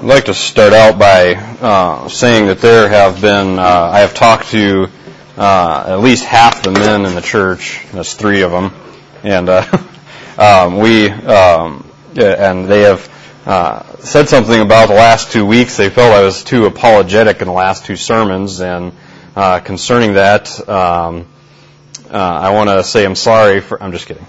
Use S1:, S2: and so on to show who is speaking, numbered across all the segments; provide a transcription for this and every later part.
S1: I'd like to start out by saying that there have been, I have talked to at least half the men in the church. That's 3 of them, and and they have said something about the last 2 weeks. They felt I was too apologetic in the last 2 sermons, and concerning that, I want to say I'm sorry for. I'm just kidding.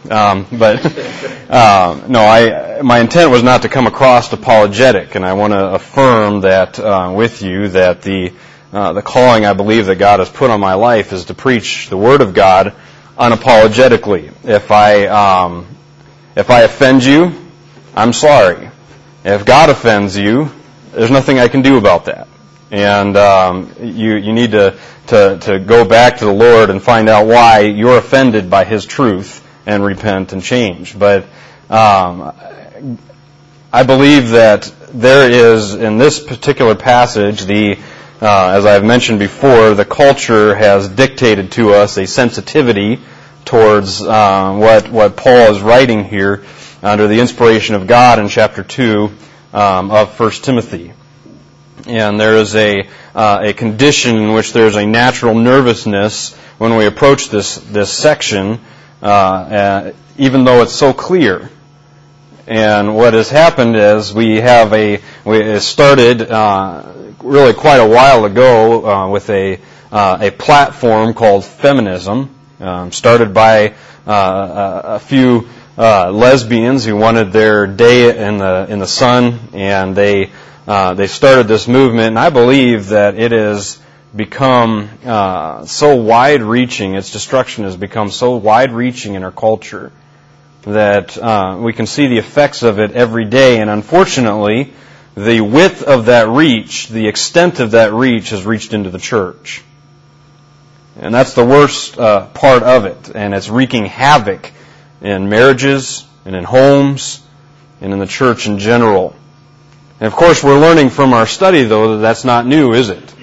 S1: My intent was not to come across apologetic, and I want to affirm that with you that the calling I believe that God has put on my life is to preach the Word of God unapologetically. If I offend you, I'm sorry. If God offends you, there's nothing I can do about that. And you need to go back to the Lord and find out why you're offended by His truth and repent and change. But I believe that there is, in this particular passage, as I've mentioned before, the culture has dictated to us a sensitivity towards what Paul is writing here under the inspiration of God in chapter 2 of 1 Timothy. And there is a condition in which there is a natural nervousness when we approach this section, even though it's so clear. And what has happened is it started really quite a while ago with a platform called feminism, started by a few lesbians who wanted their day in the sun, and they started this movement, and I believe that it has become so wide-reaching, its destruction has become so wide-reaching in our culture that we can see the effects of it every day, and unfortunately, the width of that reach, the extent of that reach has reached into the church. And that's the worst part of it, and it's wreaking havoc in marriages, and in homes, and in the church in general. And of course, we're learning from our study, though, that that's not new, is it?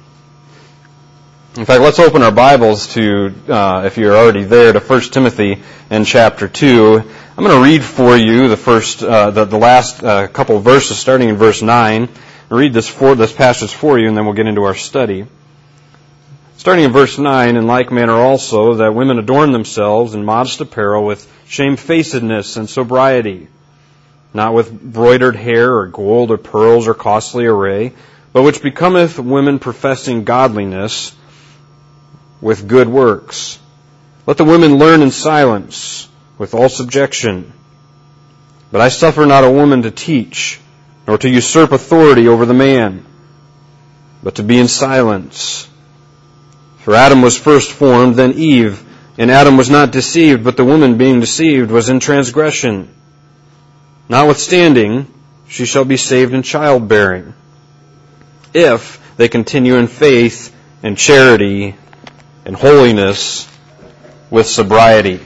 S1: In fact, let's open our Bibles to, if you're already there, to 1 Timothy in chapter 2. I'm going to read for you the last couple of verses, starting in verse 9. I'll read this passage for you, and then we'll get into our study. Starting in verse 9, in like manner also, that women adorn themselves in modest apparel with shamefacedness and sobriety, not with broidered hair or gold or pearls or costly array, but which becometh women professing godliness with good works. Let the women learn in silence, with all subjection. But I suffer not a woman to teach, nor to usurp authority over the man, but to be in silence. For Adam was first formed, then Eve, and Adam was not deceived, but the woman being deceived was in transgression. Notwithstanding, she shall be saved in childbearing, if they continue in faith and charity and holiness with sobriety.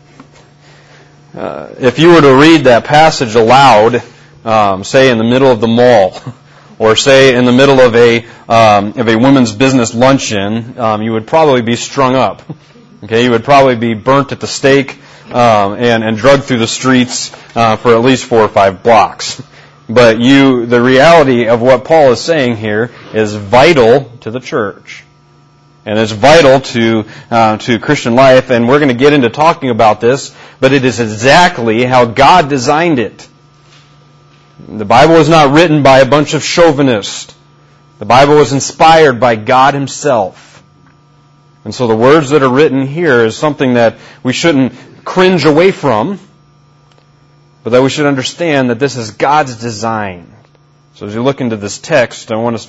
S1: If you were to read that passage aloud, say in the middle of the mall, or say in the middle of a women's business luncheon, you would probably be strung up. Okay, you would probably be burnt at the stake and drugged through the streets for at least 4 or 5 blocks. But the reality of what Paul is saying here is vital to the church. And it's vital to Christian life, and we're going to get into talking about this, but it is exactly how God designed it. The Bible was not written by a bunch of chauvinists. The Bible was inspired by God Himself. And so the words that are written here is something that we shouldn't cringe away from, but that we should understand that this is God's design. So as you look into this text, I want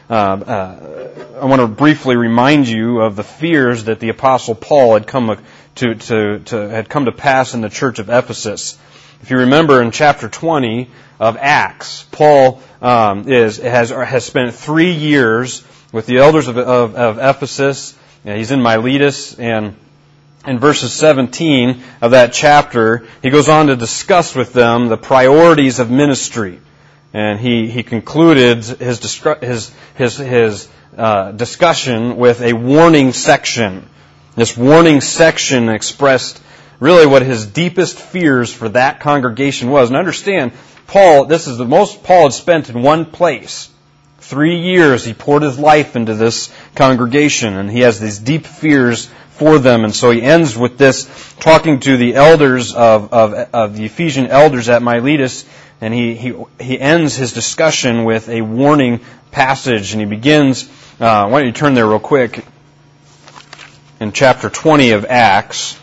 S1: to briefly remind you of the fears that the Apostle Paul had come to pass in the church of Ephesus. If you remember in chapter 20 of Acts, Paul has spent 3 years with the elders of Ephesus. He's in Miletus, and in verses 17 of that chapter, he goes on to discuss with them the priorities of ministry. And he concluded his discussion with a warning section. This warning section expressed really what his deepest fears for that congregation was. And understand, this is the most Paul had spent in one place. 3 years he poured his life into this congregation, and he has these deep fears for them. And so he ends with this, talking to the elders of the Ephesian elders at Miletus, and he ends his discussion with a warning passage, and he begins, why don't you turn there real quick, in chapter 20 of Acts.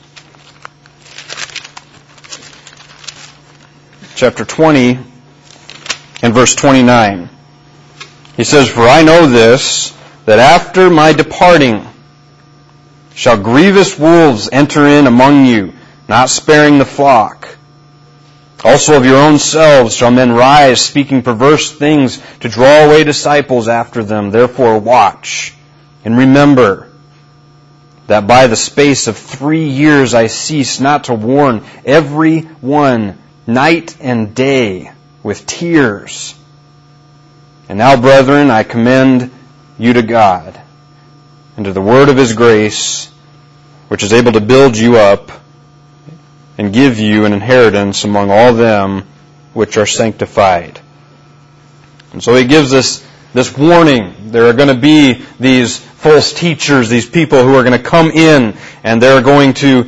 S1: Chapter 20 and verse 29. He says, "For I know this, that after my departing shall grievous wolves enter in among you, not sparing the flock. Also of your own selves shall men rise, speaking perverse things, to draw away disciples after them. Therefore watch, and remember that by the space of 3 years I cease not to warn every one night and day with tears. And now, brethren, I commend you to God, and to the word of His grace, which is able to build you up and give you an inheritance among all them which are sanctified." And so he gives us this warning. There are going to be these false teachers, these people who are going to come in, and they're going to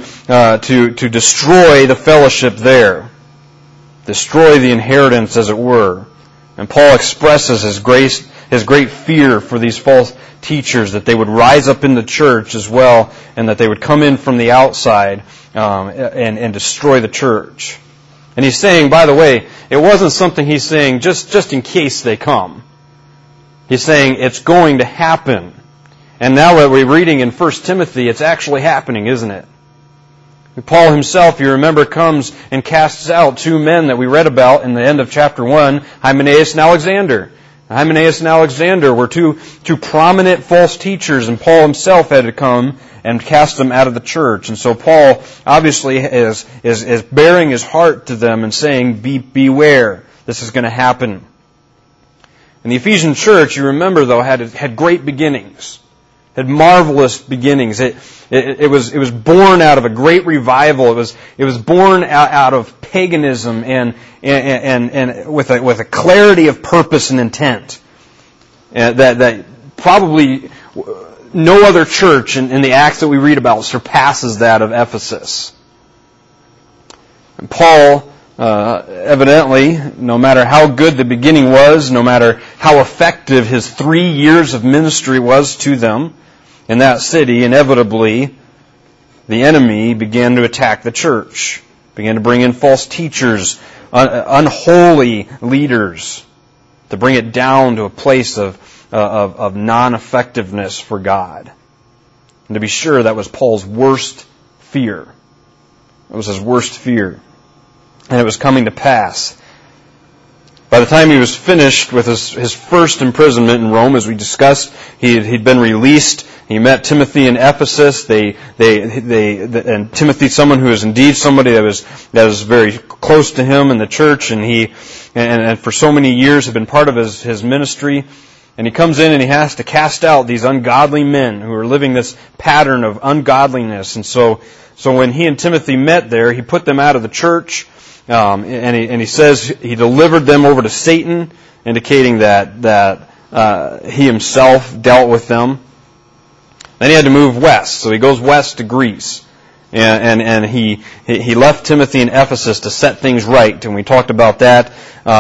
S1: destroy the fellowship there. Destroy the inheritance, as it were. And Paul expresses his great fear for these false teachers, that they would rise up in the church as well, and that they would come in from the outside and destroy the church. And he's saying, by the way, it wasn't something he's saying just in case they come. He's saying it's going to happen. And now that we're reading in 1 Timothy, it's actually happening, isn't it? Paul himself, you remember, comes and casts out 2 men that we read about in the end of chapter 1, Hymenaeus and Alexander. Hymenaeus and Alexander were two prominent false teachers, and Paul himself had to come and cast them out of the church. And so Paul obviously is bearing his heart to them and saying, beware, this is going to happen. And the Ephesian church, you remember though, had great beginnings. Had marvelous beginnings. It was born out of a great revival. It was born out of paganism and with a clarity of purpose and intent that probably no other church in the Acts that we read about surpasses that of Ephesus. And Paul, evidently, no matter how good the beginning was, no matter how effective his 3 years of ministry was to them in that city, inevitably the enemy began to attack the church, began to bring in false teachers, unholy leaders, to bring it down to a place of non-effectiveness for God. And to be sure, that was Paul's worst fear. It was his worst fear. And it was coming to pass. By the time he was finished with his first imprisonment in Rome, as we discussed, he'd been released. He met Timothy in Ephesus. And Timothy, someone who is indeed somebody that was very close to him in the church, and for so many years had been part of his ministry. And he comes in and he has to cast out these ungodly men who are living this pattern of ungodliness. And so when he and Timothy met there, he put them out of the church. And he says he delivered them over to Satan, indicating that he himself dealt with them. Then he had to move west, so he goes west to Greece, and he left Timothy in Ephesus to set things right, and we talked about that.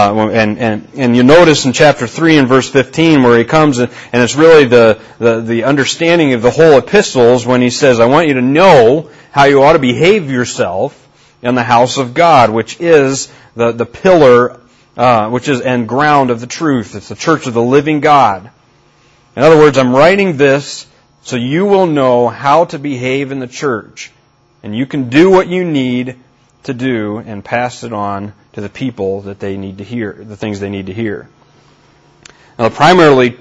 S1: And you notice in chapter 3 and verse 15 where he comes, and it's really the understanding of the whole epistles when he says, "I want you to know how you ought to behave yourself in the house of God, which is the pillar, which is and ground of the truth. It's the church of the living God." In other words, I'm writing this so you will know how to behave in the church, and you can do what you need to do and pass it on to the people that they need to hear, the things they need to hear. Now, primarily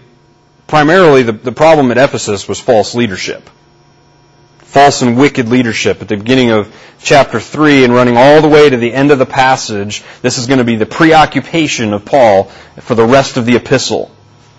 S1: the problem at Ephesus was false leadership. False and wicked leadership. At the beginning of chapter 3 and running all the way to the end of the passage, this is going to be the preoccupation of Paul for the rest of the epistle.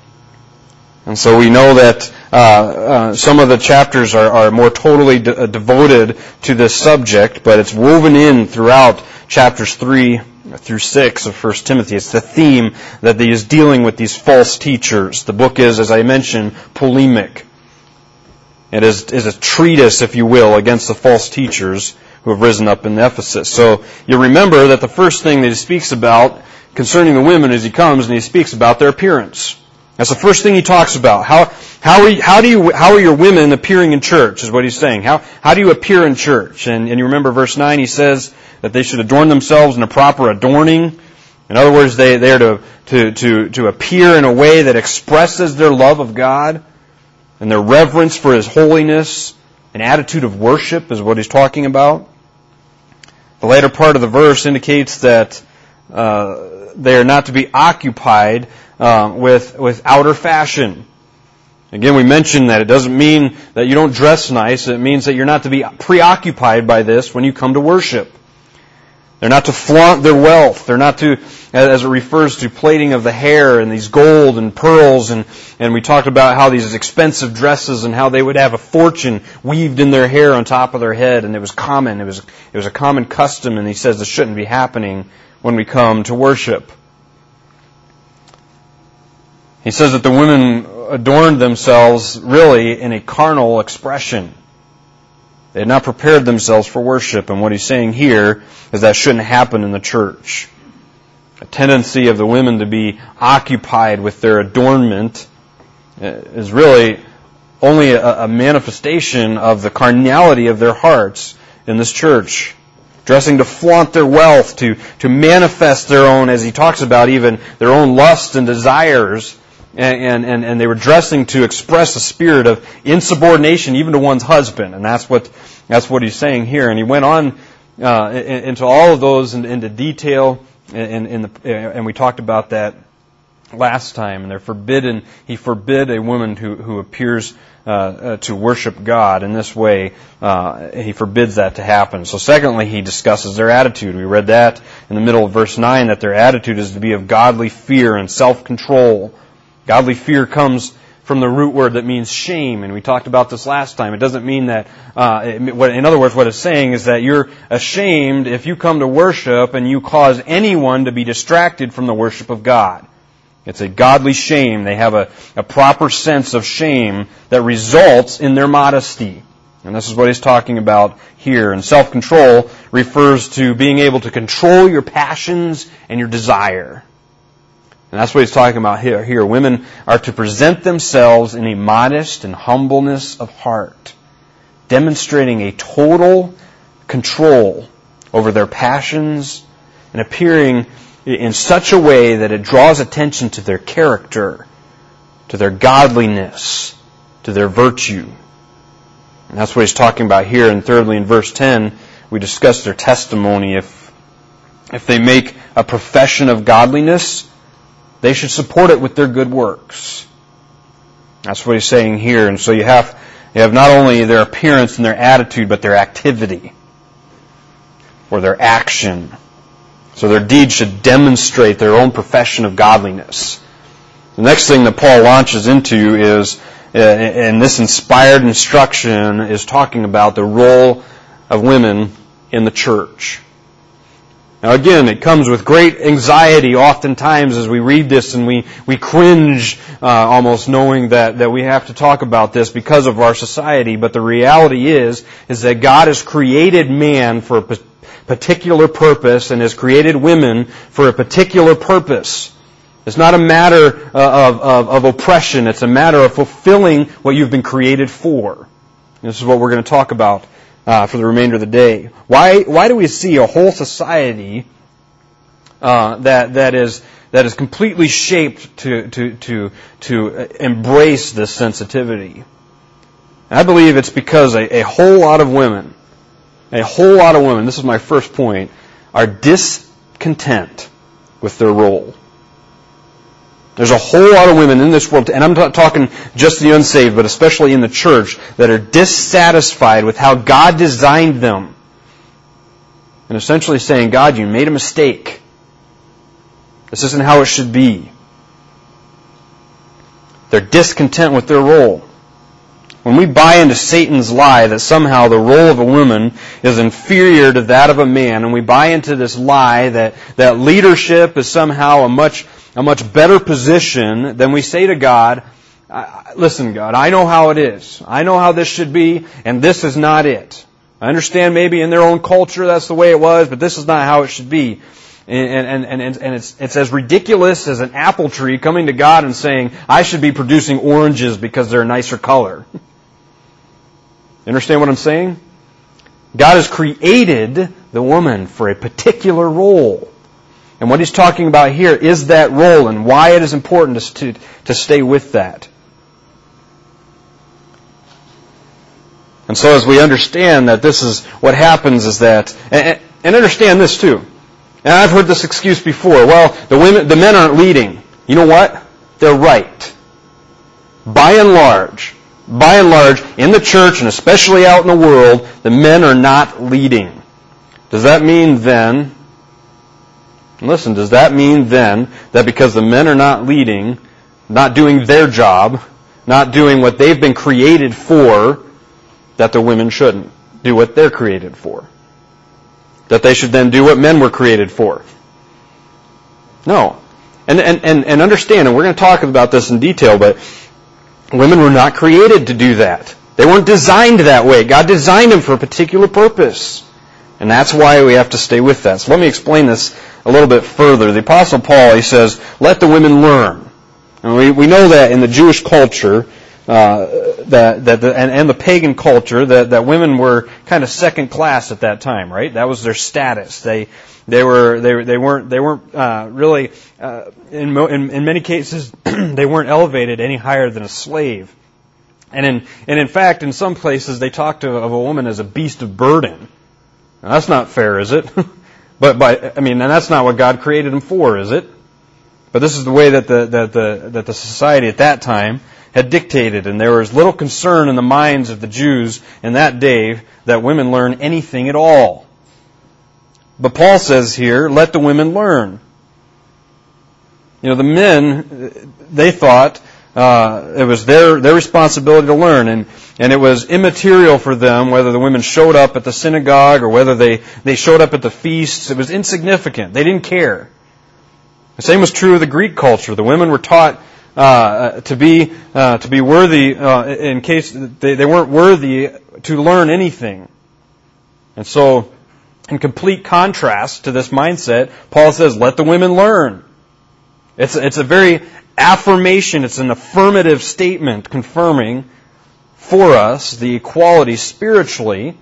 S1: And so we know that some of the chapters are more totally devoted to this subject, but it's woven in throughout chapters 3 through 6 of 1 Timothy. It's the theme that he is dealing with these false teachers. The book is, as I mentioned, polemic. It is a treatise, if you will, against the false teachers who have risen up in Ephesus. So you remember that the first thing that he speaks about concerning the women is he comes and he speaks about their appearance. That's the first thing he talks about. How are your women appearing in church, is what he's saying. How do you appear in church? And you remember verse 9, he says that they should adorn themselves in a proper adorning. In other words, they are to appear in a way that expresses their love of God and their reverence for His holiness. An attitude of worship is what he's talking about. The later part of the verse indicates that they are not to be occupied with outer fashion. Again, we mentioned that it doesn't mean that you don't dress nice. It means that you're not to be preoccupied by this when you come to worship. They're not to flaunt their wealth. They're not to, as it refers to plating of the hair and these gold and pearls, and we talked about how these expensive dresses and how they would have a fortune weaved in their hair on top of their head, and it was common. It was a common custom, and he says this shouldn't be happening when we come to worship. He says that the women adorned themselves really in a carnal expression. They had not prepared themselves for worship, and what he's saying here is that shouldn't happen in the church. A tendency of the women to be occupied with their adornment is really only a manifestation of the carnality of their hearts in this church. Dressing to flaunt their wealth, to manifest their own, as he talks about, even their own lusts and desires. And they were dressing to express a spirit of insubordination even to one's husband. And that's what he's saying here. And he went on into all of those into detail, and we talked about that last time. And he forbid a woman who appears to worship God in this way. He forbids that to happen. So secondly, he discusses their attitude. We read that in the middle of verse 9, that their attitude is to be of godly fear and self-control. Godly fear comes from the root word that means shame, and we talked about this last time. It doesn't mean that, in other words, what it's saying is that you're ashamed if you come to worship and you cause anyone to be distracted from the worship of God. It's a godly shame. They have a proper sense of shame that results in their modesty. And this is what he's talking about here. And self-control refers to being able to control your passions and your desire. And that's what he's talking about here. Women are to present themselves in a modest and humbleness of heart, demonstrating a total control over their passions and appearing in such a way that it draws attention to their character, to their godliness, to their virtue. And that's what he's talking about here. And thirdly, in verse 10, we discussed their testimony. If they make a profession of godliness, they should support it with their good works. That's what he's saying here. And so you have not only their appearance and their attitude, but their activity or their action. So their deeds should demonstrate their own profession of godliness. The next thing that Paul launches into is, and this inspired instruction is talking about the role of women in the church. Now again, it comes with great anxiety oftentimes as we read this, and we cringe almost knowing that we have to talk about this because of our society. But the reality is that God has created man for a particular purpose and has created women for a particular purpose. It's not a matter of oppression. It's a matter of fulfilling what you've been created for. This is what we're going to talk about for the remainder of the day. Why do we see a whole society that is completely shaped to embrace this sensitivity? And I believe it's because a whole lot of women, this is my first point, are discontent with their role. There's a whole lot of women in this world, and I'm not talking just the unsaved, but especially in the church, that are dissatisfied with how God designed them. And essentially saying, God, you made a mistake. This isn't how it should be. They're discontent with their role. when we buy into Satan's lie that somehow the role of a woman is inferior to that of a man, and we buy into this lie that leadership is somehow a much better position, then we say to God, listen, God, I know how it is. I know how this should be, and this is not it. I understand maybe in their own culture that's the way it was, but this is not how it should be. And it's as ridiculous as an apple tree coming to God and saying, I should be producing oranges because they're a nicer color. You understand what I'm saying? God has created the woman for a particular role. And what He's talking about here is that role and why it is important to stay with that. And so as we understand that this is what happens is that, and understand this too. And I've heard this excuse before. Well, the men aren't leading. You know what? They're right. By and large, in the church and especially out in the world, the men are not leading. Does that mean then, listen, does that mean then that because the men are not leading, not doing their job, not doing what they've been created for, that the women shouldn't do what they're created for? That they should then do what men were created for? No. And understand, and we're going to talk about this in detail, but women were not created to do that. They weren't designed that way. God designed them for a particular purpose. And that's why we have to stay with that. So let me explain this a little bit further. The Apostle Paul, he says, let the women learn. And we know that in the Jewish culture, and the pagan culture, that women were kind of second class at that time, right? That was their status. They weren't really in many cases they weren't elevated any higher than a slave. And in fact, in some places they talked of a woman as a beast of burden. Now, that's not fair, is it? but that's not what God created them for, is it? But this is the way that the society at that time had dictated, and there was little concern in the minds of the Jews in that day that women learn anything at all. But Paul says here, let the women learn. The men, they thought it was their responsibility to learn, and it was immaterial for them whether the women showed up at the synagogue or whether they showed up at the feasts. It was insignificant. They didn't care. The same was true of the Greek culture. The women were taught to be worthy in case they weren't worthy to learn anything. And so, in complete contrast to this mindset, Paul says, let the women learn. It's a very affirmation, it's an affirmative statement confirming for us the equality spiritually,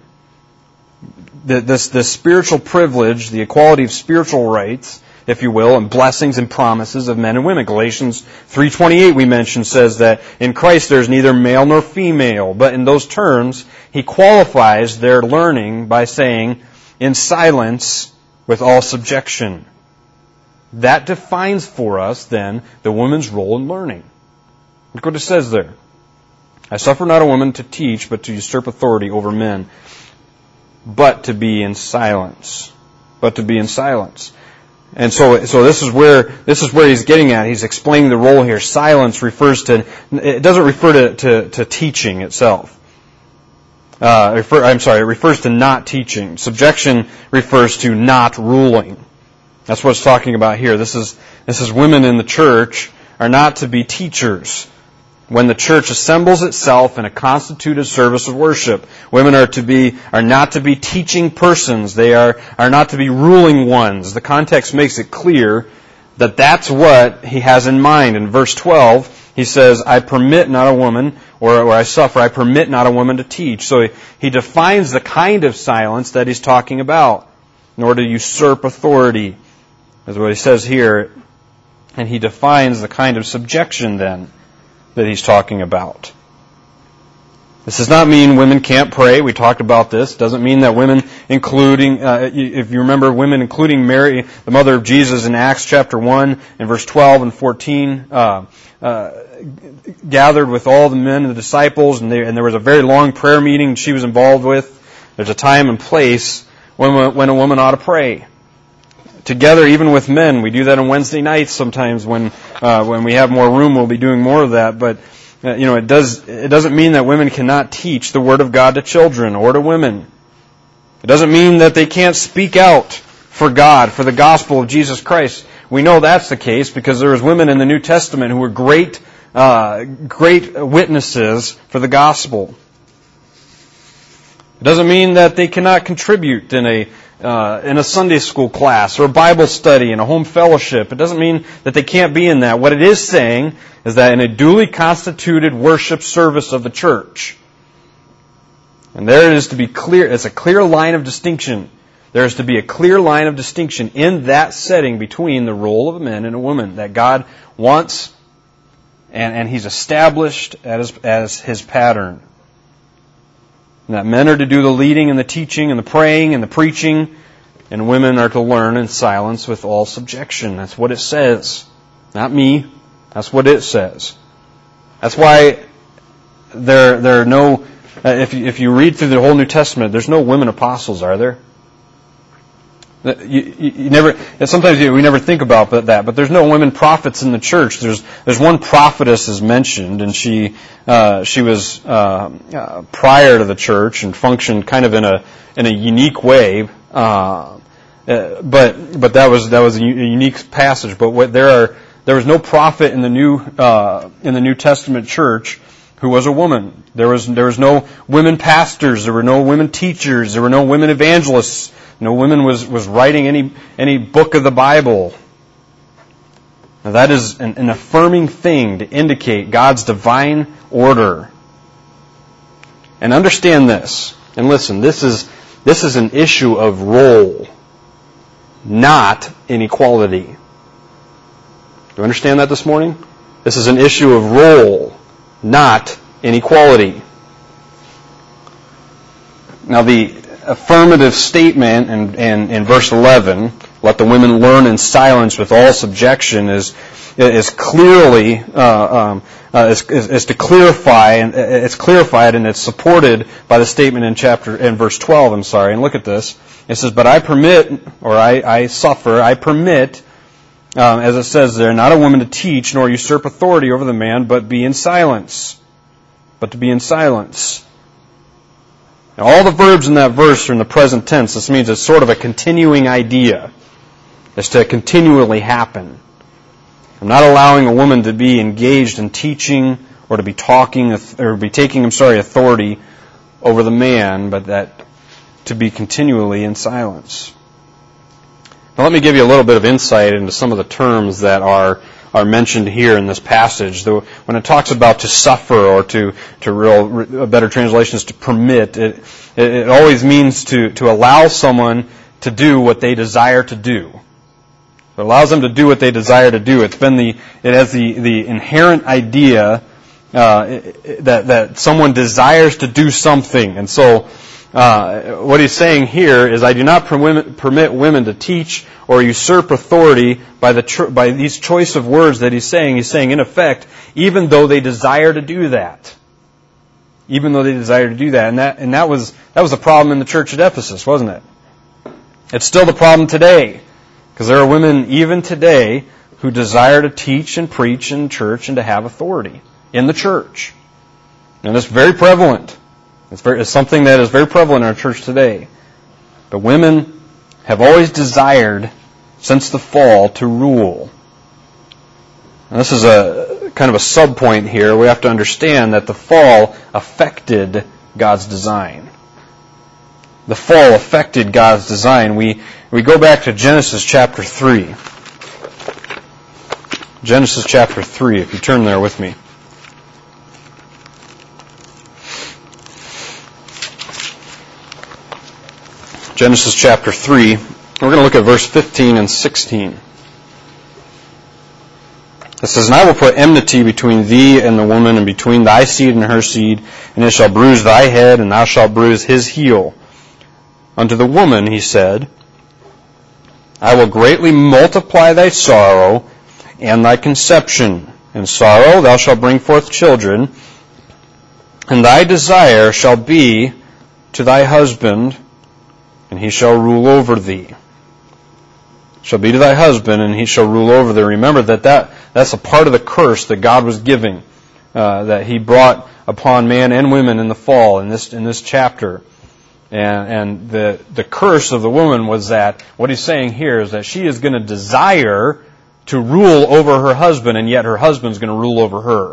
S1: the spiritual privilege, the equality of spiritual rights, if you will, and blessings and promises of men and women. Galatians 3:28 we mentioned says that in Christ there's neither male nor female, but in those terms he qualifies their learning by saying, in silence with all subjection. That defines for us then the woman's role in learning. Look what it says there. I suffer not a woman to teach, but to usurp authority over men, but to be in silence. But to be in silence. And so this is where he's getting at. He's explaining the role here. Silence refers to, it doesn't refer to teaching itself. It refers to not teaching. Subjection refers to not ruling. That's what it's talking about here. This is women in the church are not to be teachers. When the church assembles itself in a constituted service of worship, women are not to be teaching persons. They are not to be ruling ones. The context makes it clear that that's what he has in mind. In verse 12, he says, I permit not a woman, or I permit not a woman to teach. So he defines the kind of silence that he's talking about, nor to usurp authority. That's what he says here. And he defines the kind of subjection then that he's talking about. This does not mean women can't pray. We talked about this. It doesn't mean that women, including, if you remember, women including Mary, the mother of Jesus in Acts chapter 1 and verse 12 and 14, gathered with all the men and the disciples, and there was a very long prayer meeting she was involved with. There's a time and place when a woman ought to pray. Together, even with men. We do that on Wednesday nights sometimes when we have more room, we'll be doing more of that. But it doesn't mean that women cannot teach the Word of God to children or to women. It doesn't mean that they can't speak out for God, for the gospel of Jesus Christ. We know that's the case because there was women in the New Testament who were great witnesses for the gospel. It doesn't mean that they cannot contribute in a Sunday school class or a Bible study in a home fellowship. It doesn't mean that they can't be in that. What it is saying is that in a duly constituted worship service of the church, and there is to be clear, it's a clear line of distinction. There is to be a clear line of distinction in that setting between the role of a man and a woman that God wants and He's established as His pattern. And that men are to do the leading and the teaching and the praying and the preaching, and women are to learn in silence with all subjection. That's what it says. Not me. That's what it says. That's why there are no, if you read through the whole New Testament, there's no women apostles, are there? You never. Sometimes we never think about that, but there's no women prophets in the church. There's one prophetess is mentioned, and she was prior to the church and functioned kind of in a unique way. But that was a unique passage. But there was no prophet in the New Testament church who was a woman. There was no women pastors. There were no women teachers. There were no women evangelists. No woman was writing any book of the Bible. Now that is an affirming thing to indicate God's divine order. And understand this, and listen, this is an issue of role, not inequality. Do you understand that this morning? This is an issue of role, not inequality. Now the affirmative statement in verse 11, let the women learn in silence with all subjection, is clearly is to clarify, and it's clarified and it's supported by the statement in verse 12. And look at this. It says, "But I permit, or I suffer, I permit," as it says there, "not a woman to teach nor usurp authority over the man, but to be in silence." Now, all the verbs in that verse are in the present tense. This means it's sort of a continuing idea. It's to continually happen. I'm not allowing a woman to be engaged in teaching or to be taking authority over the man, but that to be continually in silence. Now, let me give you a little bit of insight into some of the terms that are mentioned here in this passage. When it talks about to suffer, or a better translation is to permit, it always means to allow someone to do what they desire to do. It allows them to do what they desire to do. It has the inherent idea that someone desires to do something. And so what he's saying here is, I do not permit women to teach or usurp authority by these choice of words that he's saying. He's saying, in effect, even though they desire to do that. Even though they desire to do that. And that was the problem in the church at Ephesus, wasn't it? It's still the problem today. Because there are women even today who desire to teach and preach in church and to have authority in the church. And it's very prevalent. It's something that is very prevalent in our church today. But women have always desired, since the fall, to rule. And this is a kind of a sub-point here. We have to understand that the fall affected God's design. The fall affected God's design. We go back to Genesis chapter 3. Genesis chapter 3, if you turn there with me. Genesis chapter 3. We're going to look at verse 15 and 16. It says, "And I will put enmity between thee and the woman, and between thy seed and her seed, and it shall bruise thy head, and thou shalt bruise his heel. Unto the woman he said, I will greatly multiply thy sorrow and thy conception. In sorrow thou shalt bring forth children, and thy desire shall be to thy husband, and he shall rule over thee." Shall be to thy husband, and he shall rule over thee. Remember that's a part of the curse that God was giving. that He brought upon man and women in the fall in this chapter. And the curse of the woman was that, what He's saying here is that she is going to desire to rule over her husband, and yet her husband's going to rule over her.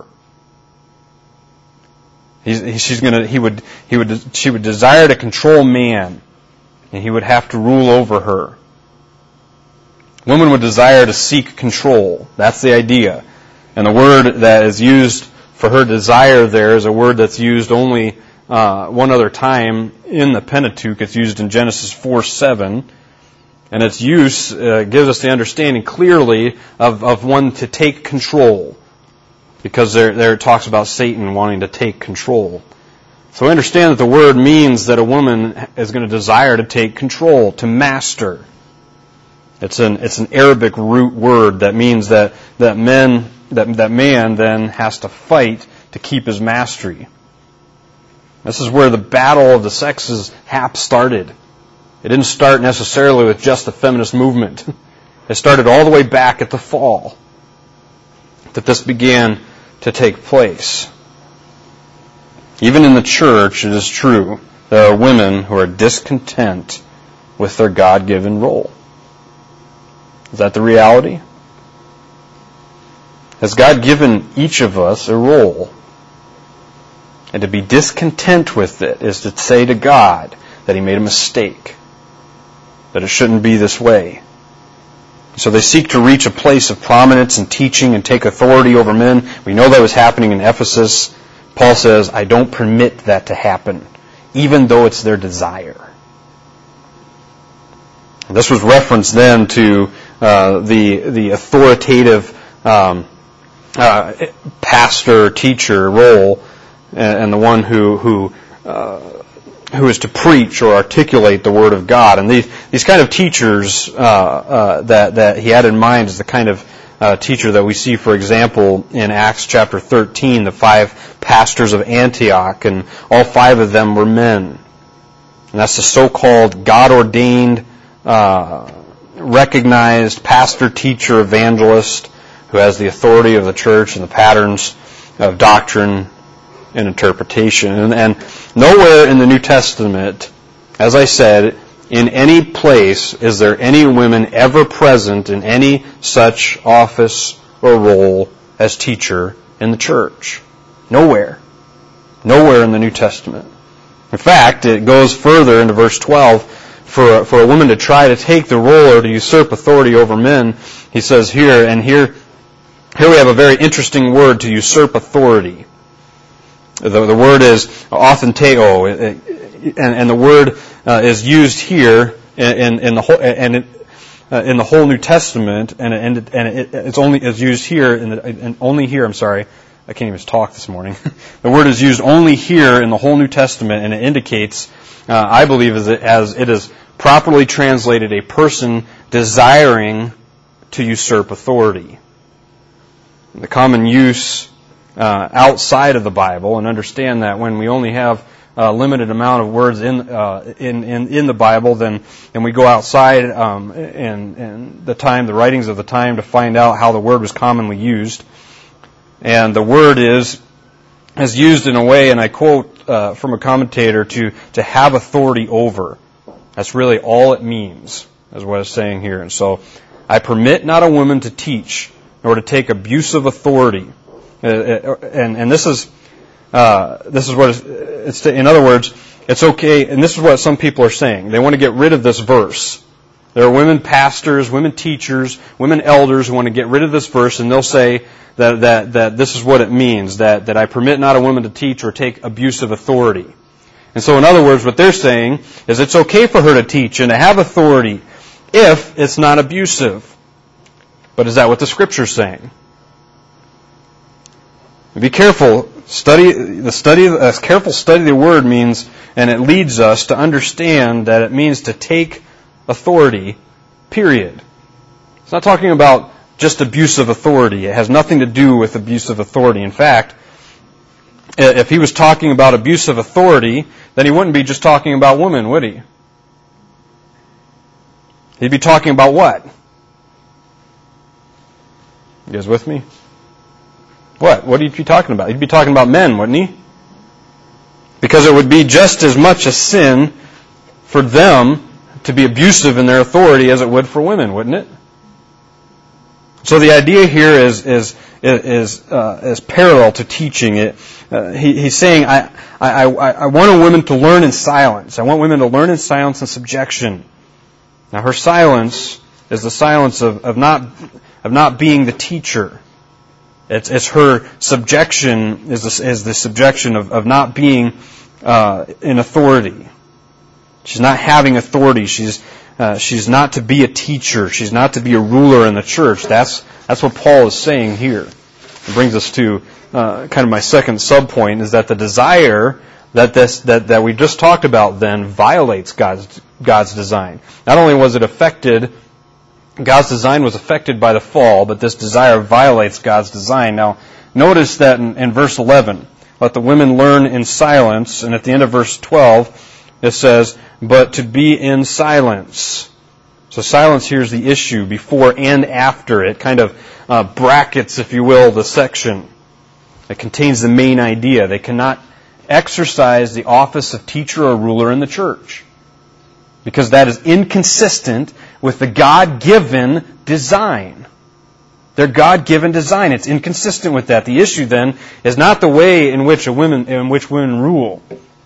S1: She would desire to control man, and he would have to rule over her. Woman would desire to seek control. That's the idea. And the word that is used for her desire there is a word that's used only one other time in the Pentateuch. It's used in Genesis 4:7. And its use gives us the understanding clearly of one to take control. Because there it talks about Satan wanting to take control. So we understand that the word means that a woman is going to desire to take control, to master. It's an Arabic root word that means that man then has to fight to keep his mastery. This is where the battle of the sexes started. It didn't start necessarily with just the feminist movement. It started all the way back at the fall that this began to take place. Even in the church, it is true, there are women who are discontent with their God-given role. Is that the reality? Has God given each of us a role? And to be discontent with it is to say to God that He made a mistake, that it shouldn't be this way. So they seek to reach a place of prominence and teaching and take authority over men. We know that was happening in Ephesus. Paul says, I don't permit that to happen, even though it's their desire. And this was referenced then to the authoritative pastor, teacher role, and the one who is to preach or articulate the Word of God. And these kind of teachers that he had in mind is the kind of teacher that we see, for example, in Acts chapter 13, the 5 pastors of Antioch, and all 5 of them were men. And that's the so-called God-ordained, recognized pastor, teacher, evangelist who has the authority of the church and the patterns of doctrine and interpretation. And nowhere in the New Testament, as I said, in any place is there any women ever present in any such office or role as teacher in the church. Nowhere. Nowhere in the New Testament. In fact, it goes further into verse 12. For a woman to try to take the role or to usurp authority over men, he says here, and here we have a very interesting word, to usurp authority. The word is authenteo, and the word is used here in the whole New Testament, and it's only is used here only here. I'm sorry, I can't even talk this morning. The word is used only here in the whole New Testament, and it indicates, I believe, as it is properly translated, a person desiring to usurp authority. The common use outside of the Bible, and understand that when we only have a limited amount of words in the Bible, then we go outside in the writings of the time to find out how the word was commonly used. And the word is used in a way, and I quote from a commentator, to have authority over. That's really all it means, is what it's saying here. And so, I permit not a woman to teach, nor to take abusive authority. And this is what it's. In other words, it's okay. And this is what some people are saying. They want to get rid of this verse. There are women pastors, women teachers, women elders who want to get rid of this verse, and they'll say that this is what it means, that I permit not a woman to teach or take abusive authority. And so, in other words, what they're saying is it's okay for her to teach and to have authority if it's not abusive. But is that what the Scripture's saying? Be careful. A careful study of the Word means, and it leads us to understand that it means to take authority, period. It's not talking about just abusive authority. It has nothing to do with abusive authority. In fact, if he was talking about abusive authority, then he wouldn't be just talking about women, would he? He'd be talking about what? You guys with me? What? What would he be talking about? He'd be talking about men, wouldn't he? Because it would be just as much a sin for them to be abusive in their authority as it would for women, wouldn't it? So the idea here is parallel to teaching it. He's saying, I want a woman to learn in silence. I want women to learn in silence and subjection. Now her silence is the silence of not being the teacher. It's her subjection is the subjection of not being in authority. She's not having authority. She's not to be a teacher. She's not to be a ruler in the church. That's what Paul is saying here. It brings us to kind of my second subpoint, is that the desire that we just talked about then violates God's design. Not only was it affected, God's design was affected by the fall, but this desire violates God's design. Now, notice that in verse 11, let the women learn in silence, and at the end of verse 12, it says, but to be in silence. So silence here is the issue, before and after. It kind of brackets, if you will, the section. It contains the main idea. They cannot exercise the office of teacher or ruler in the church, because that is inconsistent with the God-given design. Their God-given design. It's inconsistent with that. The issue then is not the way in which women rule.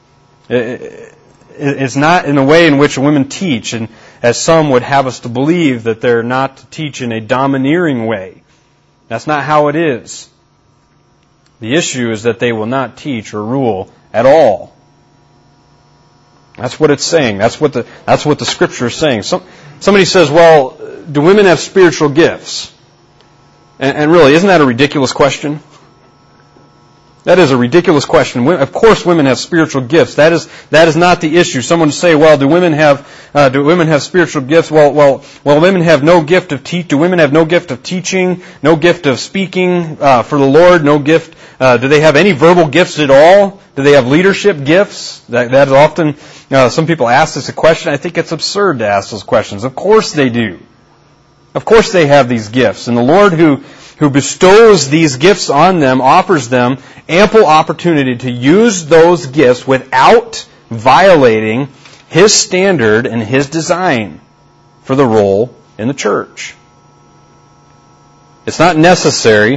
S1: It's not in the way in which women teach, and as some would have us to believe that they're not to teach in a domineering way. That's not how it is. The issue is that they will not teach or rule at all. That's what it's saying. That's what the Scripture is saying. Somebody says, well, do women have spiritual gifts? And really, isn't that a ridiculous question? That is a ridiculous question. Of course women have spiritual gifts. That is not the issue. Someone would say, well, do women have spiritual gifts? Well, women have no gift of do women have no gift of teaching, no gift of speaking for the Lord, no gift, do they have any verbal gifts at all? Do they have leadership gifts? That is often, some people ask this a question. I think it's absurd to ask those questions. Of course they do. Of course they have these gifts. And the Lord who bestows these gifts on them offers them ample opportunity to use those gifts without violating His standard and His design for the role in the church. It's not necessary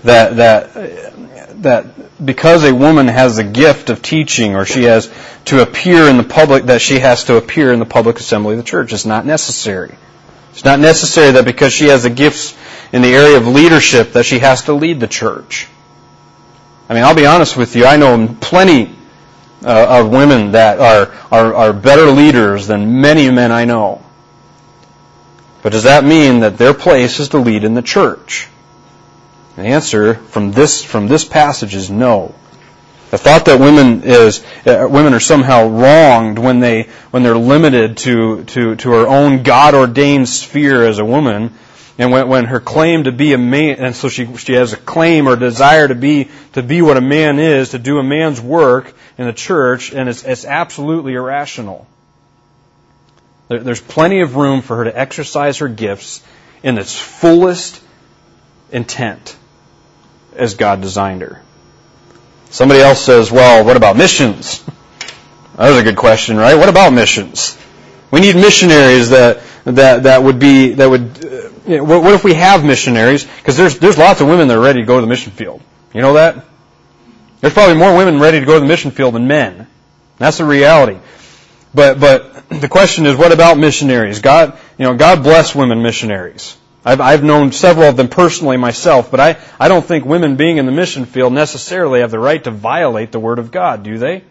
S1: that because a woman has a gift of teaching or she has to appear in the public, that she has to appear in the public assembly of the church. It's not necessary. It's not necessary that because she has the gifts in the area of leadership that she has to lead the church. I mean, I'll be honest with you, I know plenty of women that are better leaders than many men I know. But does that mean that their place is to lead in the church? The answer from this passage is no. The thought that women are somehow wronged when they're limited to her own God-ordained sphere as a woman, and when her claim to be a man, and so she has a claim or desire to be what a man is, to do a man's work in the church, and it's absolutely irrational. There's plenty of room for her to exercise her gifts in its fullest intent as God designed her. Somebody else says, well, what about missions? That was a good question, right? What about missions? We need missionaries that would what if we have missionaries? Because there's lots of women that are ready to go to the mission field. You know that? There's probably more women ready to go to the mission field than men. That's the reality. But the question is, what about missionaries? God bless women missionaries. I've known several of them personally myself, but I don't think women being in the mission field necessarily have the right to violate the Word of God, do they?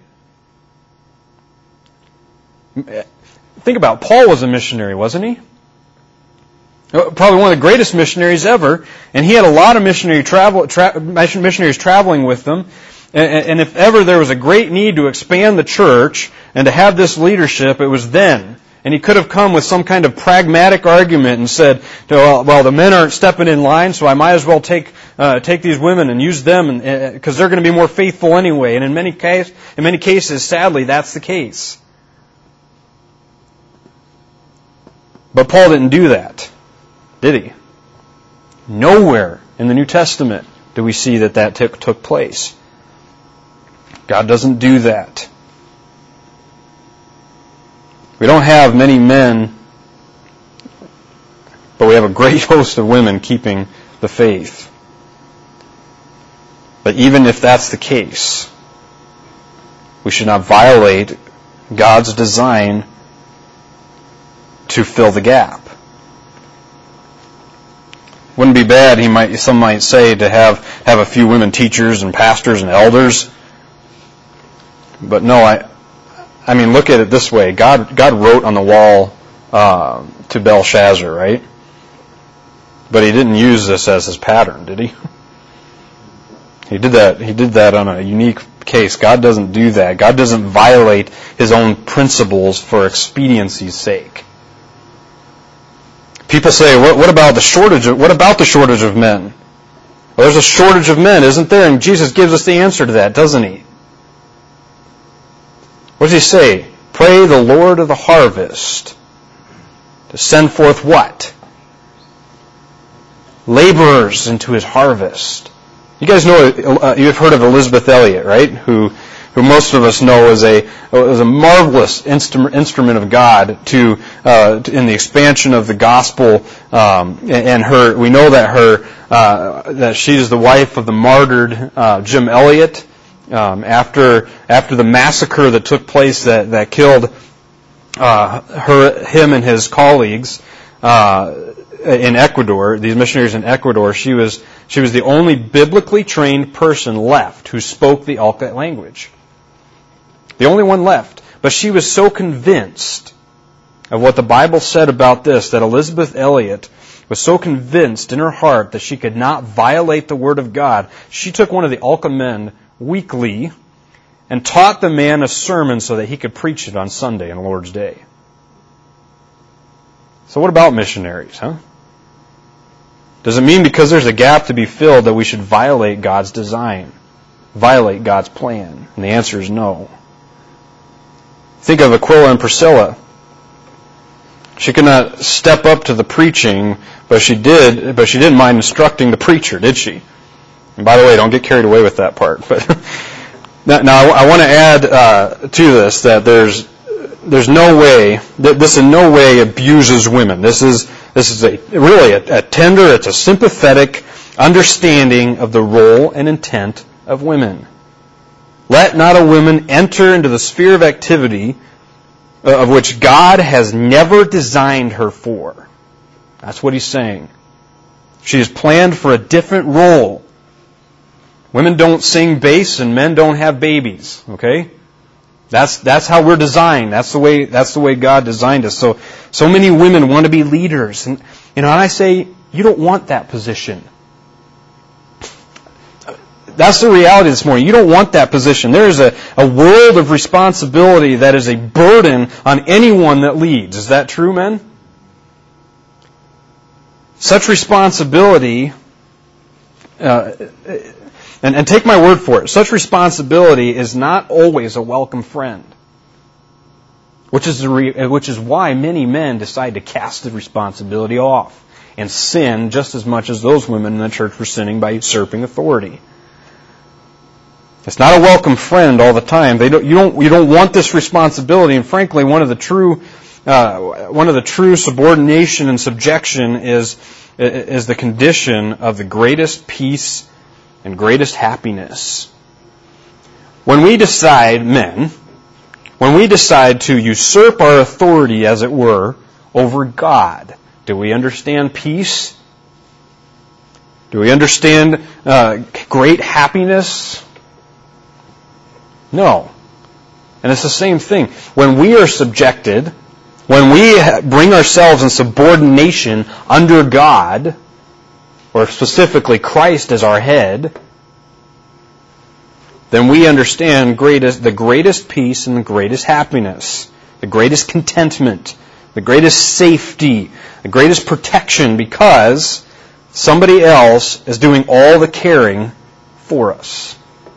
S1: Think about it. Paul was a missionary, wasn't he? Probably one of the greatest missionaries ever, and he had a lot of missionaries traveling with them. And if ever there was a great need to expand the church and to have this leadership, it was then. And he could have come with some kind of pragmatic argument and said, well, the men aren't stepping in line, so I might as well take these women and use them because they're going to be more faithful anyway. And in many cases, sadly, that's the case. But Paul didn't do that, did he? Nowhere in the New Testament do we see that took place. God doesn't do that. We don't have many men, but we have a great host of women keeping the faith. But even if that's the case, we should not violate God's design to fill the gap. Wouldn't be bad, some might say, to have a few women teachers and pastors and elders. But no, I mean, look at it this way. God wrote on the wall to Belshazzar, right? But He didn't use this as His pattern, did He? He did that on a unique case. God doesn't do that. God doesn't violate His own principles for expediency's sake. People say, what about the shortage of men? Well, there's a shortage of men, isn't there? And Jesus gives us the answer to that, doesn't He? What does He say? Pray the Lord of the harvest to send forth what? Laborers into His harvest. You guys know, you've heard of Elisabeth Elliot, right? Who most of us know is a marvelous instrument of God in the expansion of the gospel. And we know that she is the wife of the martyred Jim Elliot. After the massacre that took place that killed him and his colleagues in Ecuador, these missionaries in Ecuador, she was the only biblically trained person left who spoke the Alca language. The only one left. But she was so convinced of what the Bible said about this, that Elisabeth Elliot was so convinced in her heart that she could not violate the Word of God, she took one of the Alca men weekly and taught the man a sermon so that he could preach it on Sunday and Lord's Day. So what about missionaries, huh? Does it mean because there's a gap to be filled that we should violate God's design, violate God's plan? And the answer is no. Think of Aquila and Priscilla. She could not step up to the preaching, but she didn't mind instructing the preacher, did she? And by the way, don't get carried away with that part. But now I want to add to this that there's no way that this in no way abuses women. This is really a tender, it's a sympathetic understanding of the role and intent of women. Let not a woman enter into the sphere of activity of which God has never designed her for. That's what He's saying. She is planned for a different role. Women don't sing bass and men don't have babies. Okay? That's how we're designed. That's the way God designed us. So many women want to be leaders. And I say, you don't want that position. That's the reality this morning. You don't want that position. There is a world of responsibility that is a burden on anyone that leads. Is that true, men? Such responsibility, and take my word for it, such responsibility is not always a welcome friend. Which is why many men decide to cast the responsibility off and sin just as much as those women in the church were sinning by usurping authority. It's not a welcome friend all the time. You don't want this responsibility, and frankly, one of the true subordination and subjection is the condition of the greatest peace and greatest happiness. When we decide, men, to usurp our authority, as it were, over God, do we understand peace? Do we understand great happiness? No. And it's the same thing. When we are subjected, when we bring ourselves in subordination under God, or specifically Christ as our head, then we understand the greatest peace and the greatest happiness, the greatest contentment, the greatest safety, the greatest protection, because somebody else is doing all the caring for us.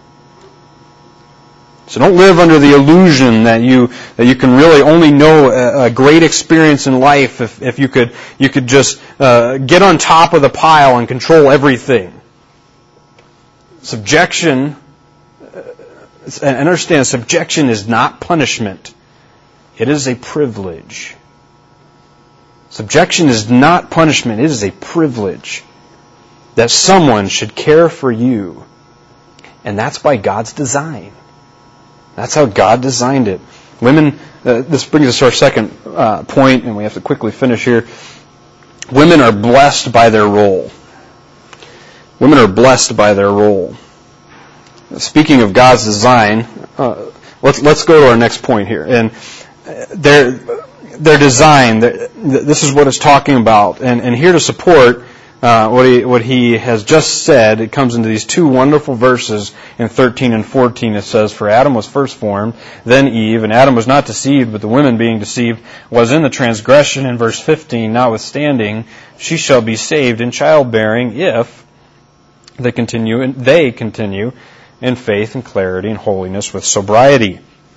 S1: So don't live under the illusion that you can really only know a great experience in life if you could just get on top of the pile and control everything. subjection, and understand, subjection is not punishment. It is a privilege. Subjection is not punishment. It is a privilege that someone should care for you. And that's by God's design. That's how God designed it. Women, this brings us to our second point, and we have to quickly finish here. Women are blessed by their role. Women are blessed by their role. Speaking of God's design, let's go to our next point here. And their design, this is what it's talking about. And here to support what he has just said, it comes into these two wonderful verses in 13 and 14. It says, "For Adam was first formed, then Eve, and Adam was not deceived, but the woman being deceived was in the transgression." In verse 15, "Notwithstanding, she shall be saved in childbearing if they continue in faith and clarity and holiness with sobriety."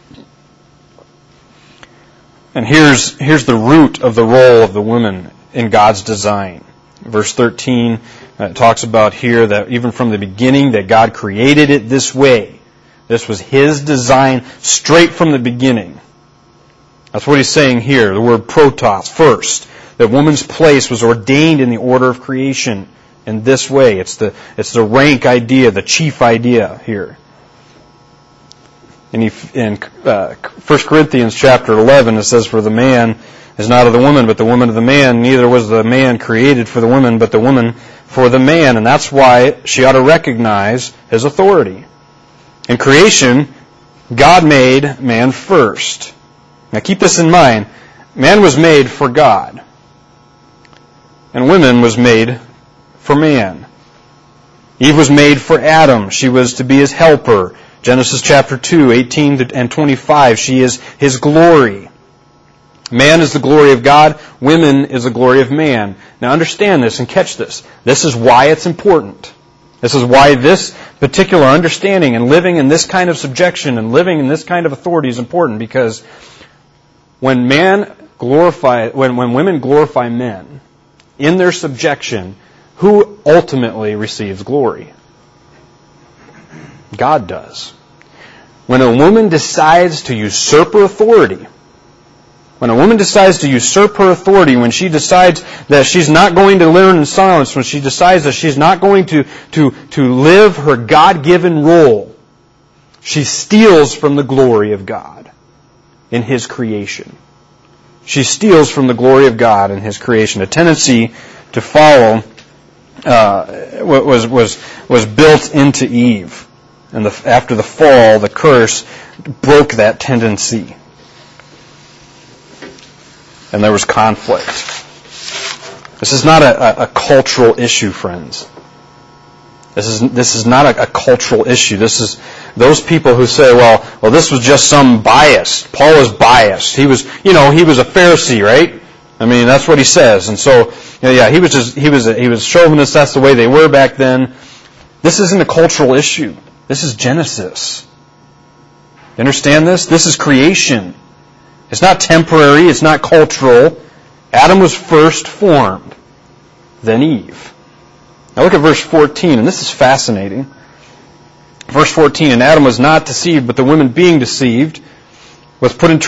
S1: And here's the root of the role of the woman in God's design. Verse 13 talks about here that even from the beginning that God created it this way. This was His design straight from the beginning. That's what he's saying here, the word protos, first. That woman's place was ordained in the order of creation in this way. It's the rank idea, the chief idea here. In 1 Corinthians chapter 11, it says, "For the man is not of the woman, but the woman of the man. Neither was the man created for the woman, but the woman for the man." And that's why she ought to recognize his authority. In creation, God made man first. Now keep this in mind. Man was made for God. And woman was made for man. Eve was made for Adam. She was to be his helper. Genesis chapter 2, 18 and 25, she is his glory. Man is the glory of God. Women is the glory of man. Now understand this and catch this. This is why it's important. This is why this particular understanding and living in this kind of subjection and living in this kind of authority is important, because when women glorify men in their subjection, who ultimately receives glory? God does. When a woman decides to usurp her authority, when she decides that she's not going to learn in silence, when she decides that she's not going to live her God-given role, she steals from the glory of God in His creation. She steals from the glory of God in His creation. A tendency to follow was built into Eve. And after the fall, the curse broke that tendency. And there was conflict. This is not a cultural issue, friends. This is not a cultural issue. This is those people who say, well, this was just some bias. Paul was biased. He was a Pharisee, right? I mean, that's what he says. And so, he was chauvinist. That's the way they were back then. This isn't a cultural issue. This is Genesis. You understand this? This is creation. It's not temporary. It's not cultural. Adam was first formed, then Eve. Now look at verse 14, and this is fascinating. Verse 14, "And Adam was not deceived, but the woman being deceived was put in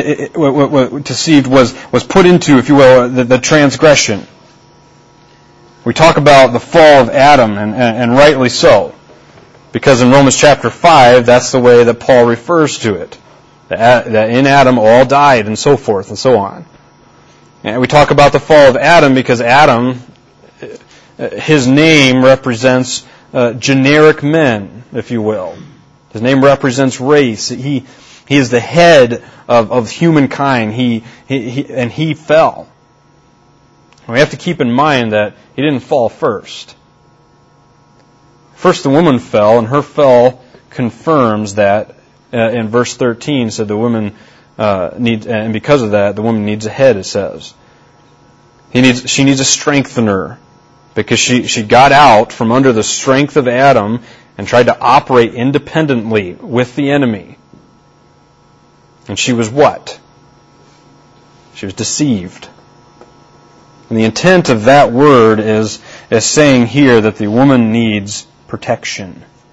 S1: was put into, if you will, the transgression." We talk about the fall of Adam, and rightly so. Because in Romans chapter 5, that's the way that Paul refers to it. That in Adam all died, and so forth and so on. And we talk about the fall of Adam because Adam, his name represents generic men, if you will. His name represents race. He is the head of humankind. He fell. We have to keep in mind that he didn't fall first. First the woman fell, and her fall confirms that in verse 13 said the woman needs, and because of that the woman needs a head, it says. She needs a strengthener, because she got out from under the strength of Adam and tried to operate independently with the enemy. And she was what? She was deceived. And the intent of that word is saying here that the woman needs protection.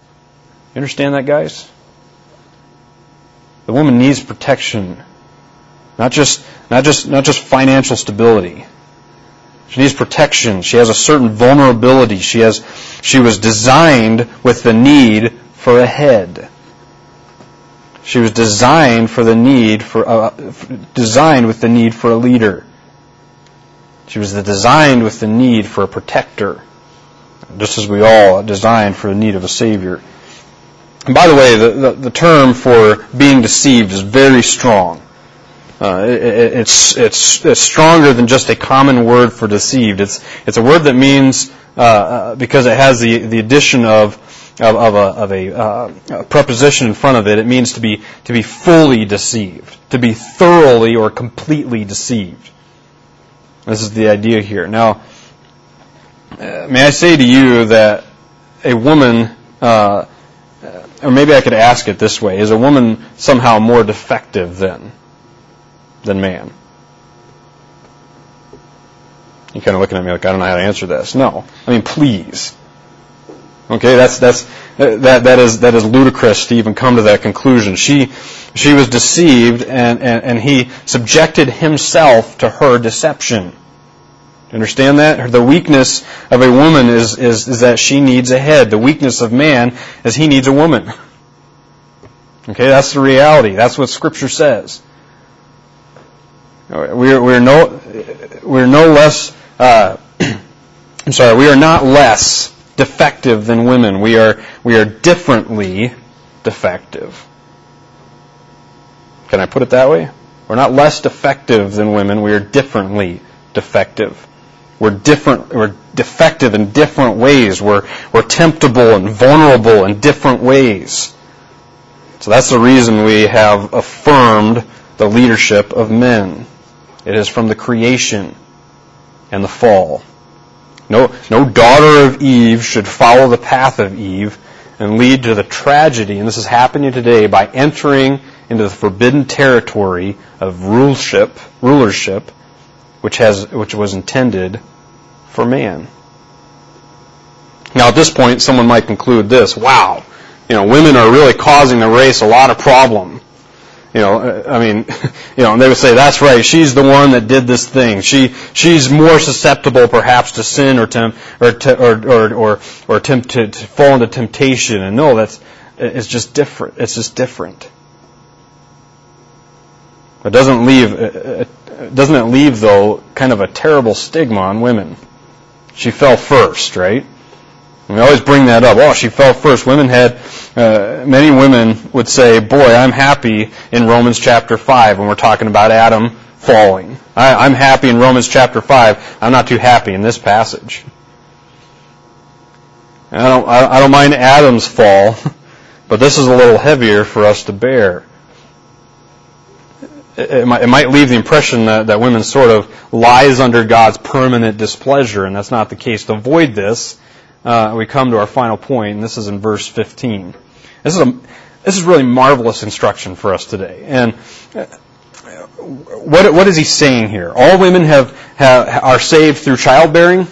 S1: You understand that, guys? The woman needs protection, not just financial stability. She needs protection. She has a certain vulnerability. She was designed with the need for a head. She was designed with the need for a leader. She was designed with the need for a protector, just as we all are designed for the need of a Savior. And by the way, the term for being deceived is very strong. It's stronger than just a common word for deceived. It's a word that means because it has the addition of a preposition in front of it. It means to be fully deceived, to be thoroughly or completely deceived. This is the idea here. Now, may I say to you that a woman, or maybe I could ask it this way: is a woman somehow more defective than man? You're kind of looking at me like I don't know how to answer this. No, I mean, please. Okay, that is ludicrous to even come to that conclusion. She was deceived, and he subjected himself to her deception. You understand that? The weakness of a woman is that she needs a head. The weakness of man is he needs a woman. Okay, that's the reality. That's what Scripture says. We're no less. I'm sorry. We are not less defective than women. We are differently defective. Can I put it that way? We're not less defective than women. We are differently defective. We're defective in different ways. We're temptable and vulnerable in different ways. So that's the reason we have affirmed the leadership of men. It is from the creation and the fall. No daughter of Eve should follow the path of Eve and lead to the tragedy, and this is happening today, by entering into the forbidden territory of rulership, which was intended for man. Now, at this point, someone might conclude this: wow, women are really causing the race a lot of problem. And they would say, that's right, she's the one that did this thing. She's more susceptible perhaps to sin or to fall into temptation. And no, it's just different. It's just different. But doesn't it leave though kind of a terrible stigma on women? She fell first, right? And we always bring that up. Oh, she fell first. Many women would say, boy, I'm happy in Romans chapter 5 when we're talking about Adam falling. I'm happy in Romans chapter 5. I'm not too happy in this passage. I don't mind Adam's fall, but this is a little heavier for us to bear. It might leave the impression that women sort of lies under God's permanent displeasure, and that's not the case. To avoid this, we come to our final point, and this is in verse 15. This is really marvelous instruction for us today. And what is he saying here? All women are saved through childbearing?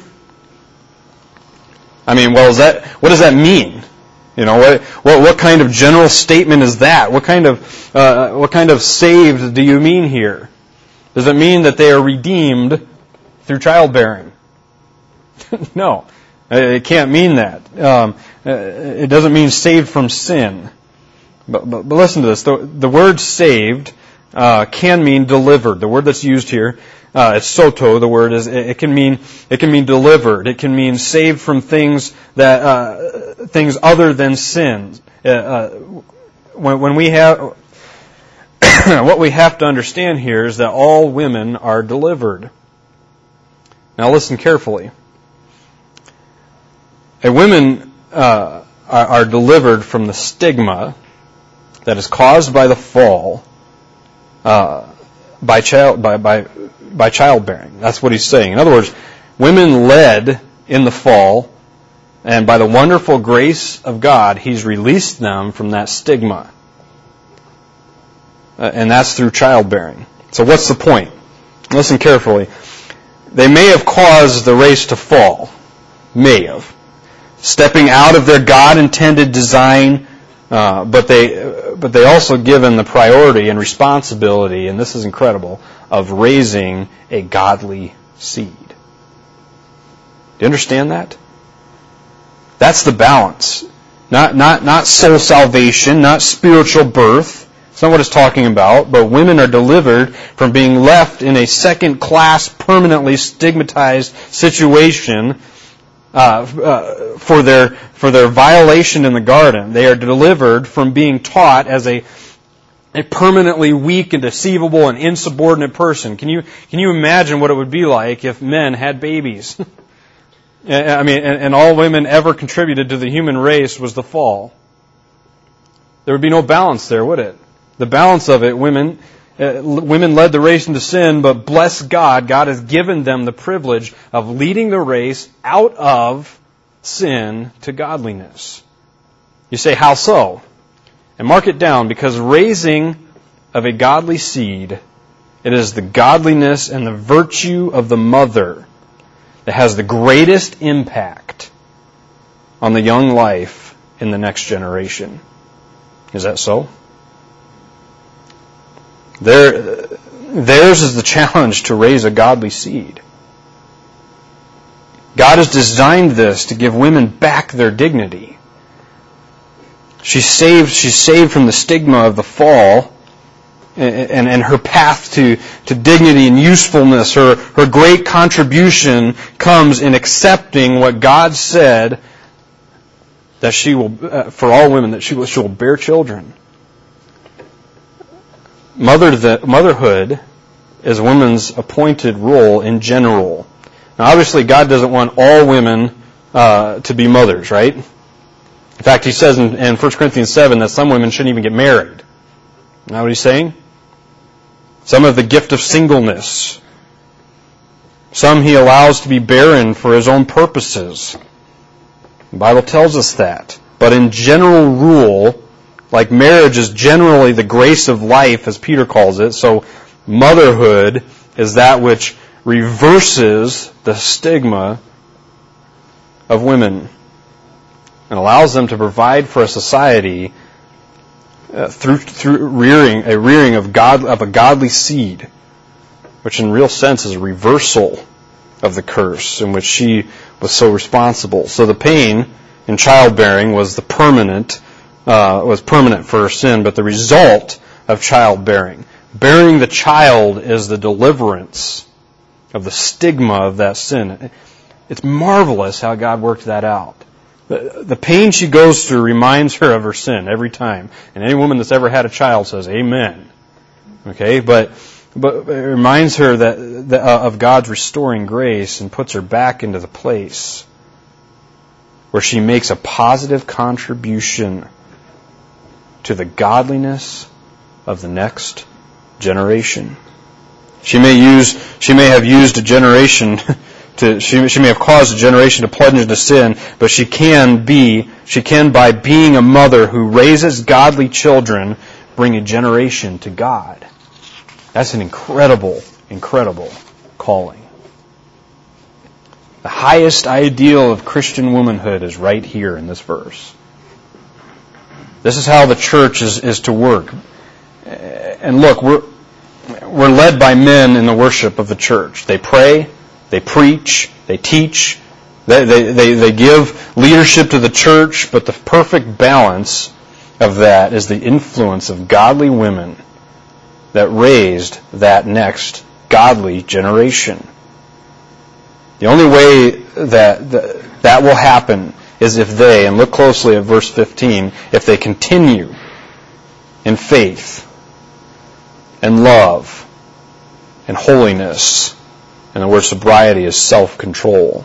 S1: I mean, what does that mean? What kind of general statement is that? What kind of saved do you mean here? Does it mean that they are redeemed through childbearing? No. It can't mean that. It doesn't mean saved from sin. But listen to this. The word saved can mean delivered. The word that's used here, it's soto. The word is. It can mean delivered. It can mean saved from things other than sin. When we have what we have to understand here is that all women are delivered. Now listen carefully. Women are delivered from the stigma that is caused by the fall by childbearing. That's what he's saying. In other words, women led in the fall, and by the wonderful grace of God, He's released them from that stigma. And that's through childbearing. So what's the point? Listen carefully. They may have caused the race to fall. May have. Stepping out of their God-intended design but they also given the priority and responsibility, and this is incredible, of raising a godly seed. Do you understand that? That's the balance. Not soul salvation, not spiritual birth. It's not what it's talking about, but women are delivered from being left in a second-class, permanently stigmatized situation for their violation in the garden. They are delivered from being taught as a permanently weak and deceivable and insubordinate person. Can you imagine what it would be like if men had babies? I mean, and all women ever contributed to the human race was the fall. There would be no balance there, would it? The balance of it, women led the race into sin, but bless God, God has given them the privilege of leading the race out of sin to godliness. You say, how so? And mark it down, because raising of a godly seed, it is the godliness and the virtue of the mother that has the greatest impact on the young life in the next generation. Is that so? Theirs is the challenge to raise a godly seed. God has designed this to give women back their dignity. She's saved from the stigma of the fall, and her path to dignity and usefulness, her great contribution comes in accepting what God said, that she will, for all women, that she will bear children. Motherhood is a woman's appointed role in general. Now, obviously, God doesn't want all women to be mothers, right? In fact, He says in 1 Corinthians 7 that some women shouldn't even get married. Isn't that what He's saying? Some have the gift of singleness. Some He allows to be barren for His own purposes. The Bible tells us that. But in general rule, like marriage is generally the grace of life, as Peter calls it, so motherhood is that which reverses the stigma of women and allows them to provide for a society through rearing of a godly seed, which in real sense is a reversal of the curse in which she was so responsible. So the pain in childbearing was permanent for her sin, but the result of childbearing, bearing the child, is the deliverance of the stigma of that sin. It's marvelous how God worked that out. The pain she goes through reminds her of her sin every time. And any woman that's ever had a child says, amen. Okay, but it reminds her that of God's restoring grace and puts her back into the place where she makes a positive contribution to the godliness of the next generation. She may have used a generation she may have caused a generation to plunge into sin, but she can by being a mother who raises godly children, bring a generation to God. That's an incredible, incredible calling. The highest ideal of Christian womanhood is right here in this verse. This is how the church is to work. And look, we're led by men in the worship of the church. They pray, they preach, they teach, they give leadership to the church, but the perfect balance of that is the influence of godly women that raised that next godly generation. The only way that will happen is if they, and look closely at verse 15, if they continue in faith and love and holiness. And the word sobriety is self-control.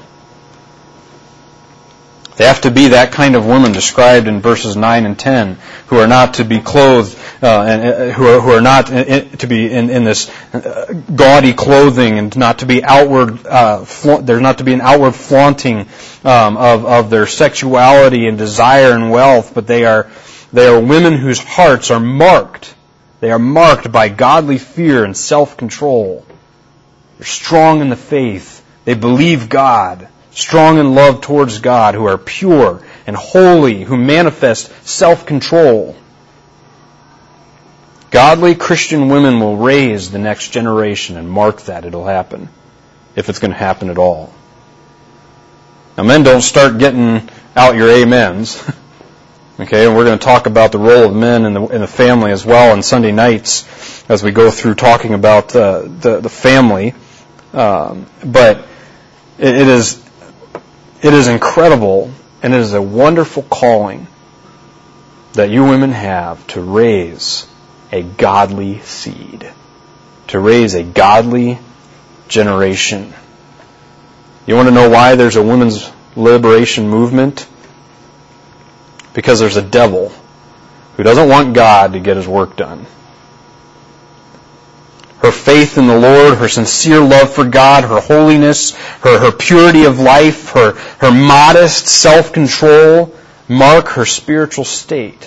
S1: They have to be that kind of woman described in verses 9 and 10, who are not to be clothed, and who are not to be in this gaudy clothing, and not to be outward. There's not to be an outward flaunting of their sexuality and desire and wealth, but they are women whose hearts are marked. They are marked by godly fear and self-control. They're strong in the faith. They believe God. Strong in love towards God, who are pure and holy, who manifest self-control. Godly Christian women will raise the next generation, and mark that it'll happen, if it's going to happen at all. Now, men, don't start getting out your amens. Okay, and we're going to talk about the role of men in the family as well on Sunday nights as we go through talking about the family. But it is incredible, and it is a wonderful calling that you women have to raise a godly seed, to raise a godly generation. You want to know why there's a women's liberation movement? Because there's a devil who doesn't want God to get his work done. Her faith in the Lord, her sincere love for God, her holiness, her purity of life, her modest self-control mark her spiritual state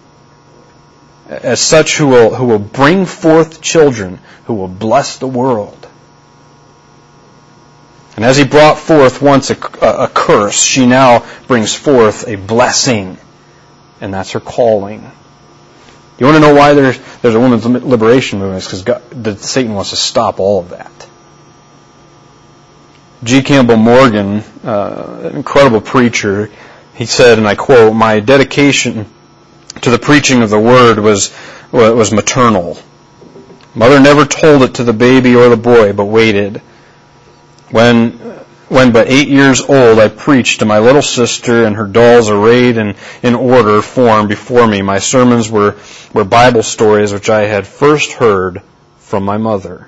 S1: as such who will bring forth children who will bless the world. And as he brought forth once a curse, she now brings forth a blessing. And that's her calling. You want to know why there's a women's liberation movement? It's because Satan wants to stop all of that. G. Campbell Morgan, an incredible preacher, he said, and I quote, "My dedication to the preaching of the Word was maternal. Mother never told it to the baby or the boy, but waited. When but 8 years old, I preached to my little sister and her dolls arrayed in order form before me. My sermons were Bible stories which I had first heard from my mother."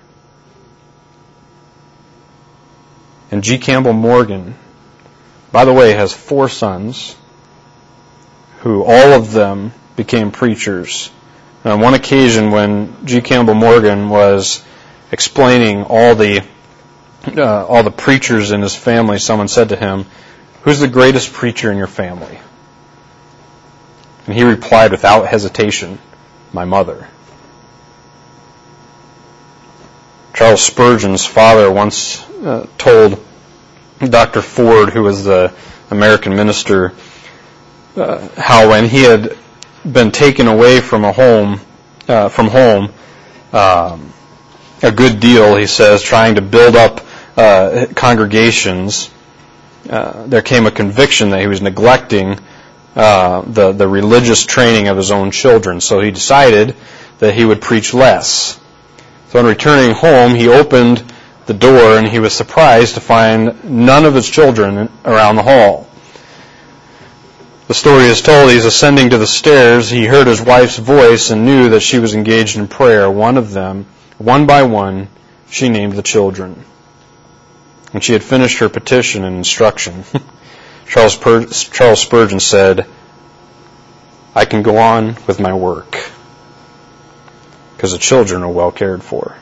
S1: And G. Campbell Morgan, by the way, has 4 sons who all of them became preachers. And on one occasion when G. Campbell Morgan was explaining all the preachers in his family, someone said to him, "Who's the greatest preacher in your family?" And he replied without hesitation, "My mother." Charles Spurgeon's father once told Dr. Ford, who was the American minister, how when he had been taken away from home, a good deal, he says, trying to build up congregations, there came a conviction that he was neglecting the religious training of his own children. So he decided that he would preach less. So on returning home, he opened the door and he was surprised to find none of his children around the hall. The story is told he's ascending to the stairs. He heard his wife's voice and knew that she was engaged in prayer. One of them, one by one, she named the children. When she had finished her petition and instruction, Charles Spurgeon said, "I can go on with my work because the children are well cared for."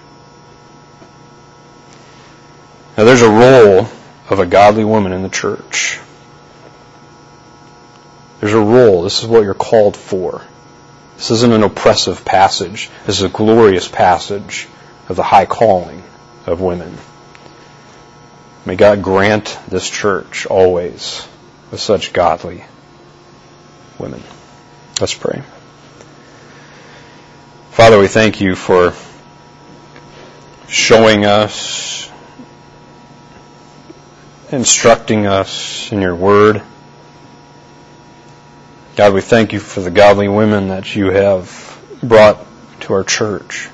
S1: Now there's a role of a godly woman in the church. There's a role. This is what you're called for. This isn't an oppressive passage. This is a glorious passage of the high calling of women. May God grant this church always with such godly women. Let's pray. Father, we thank you for showing us, instructing us in your word. God, we thank you for the godly women that you have brought to our church.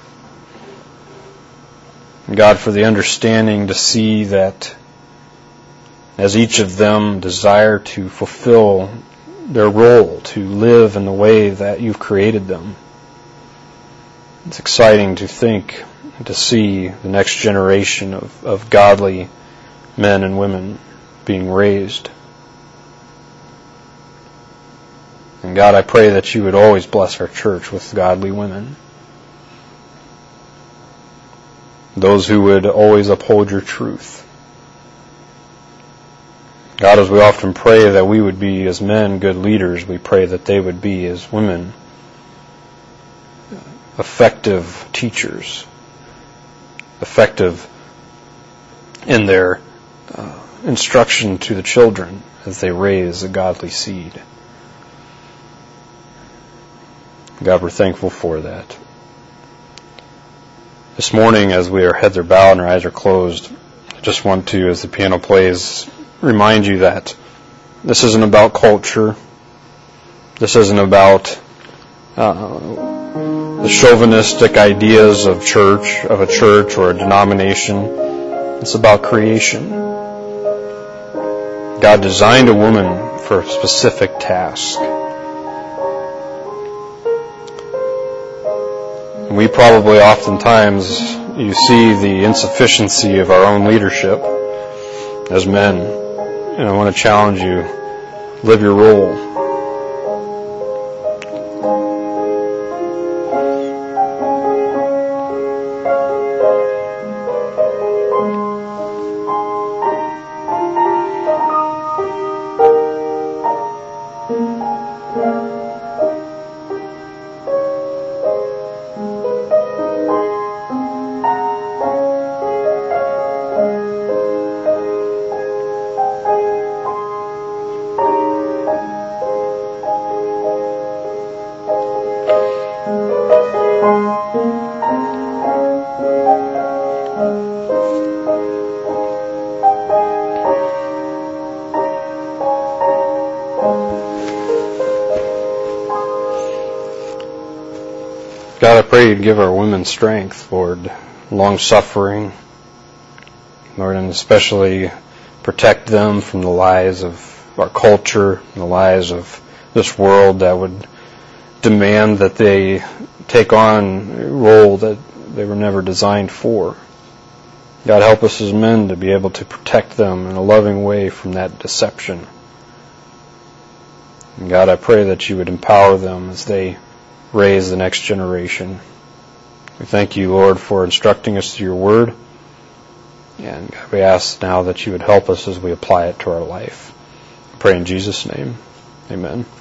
S1: And God, for the understanding to see that as each of them desire to fulfill their role, to live in the way that you've created them. It's exciting to think and to see the next generation of godly men and women being raised. And God, I pray that you would always bless our church with godly women. Those who would always uphold your truth. God, as we often pray that we would be as men good leaders, we pray that they would be as women effective teachers, effective in their instruction to the children as they raise a godly seed. God, we're thankful for that. This morning, as our heads are bowed and our eyes are closed, I just want to, as the piano plays, remind you that this isn't about culture. This isn't about the chauvinistic ideas of a church or a denomination. It's about creation. God designed a woman for a specific task. We probably oftentimes, you see the insufficiency of our own leadership as men. And I want to challenge you, live your role. God, I pray you'd give our women strength, Lord, long-suffering, Lord, and especially protect them from the lies of our culture, and the lies of this world that would demand that they take on a role that they were never designed for. God, help us as men to be able to protect them in a loving way from that deception. And God, I pray that you would empower them as they raise the next generation. We thank you, Lord, for instructing us through your word. And God, we ask now that you would help us as we apply it to our life. I pray in Jesus' name. Amen.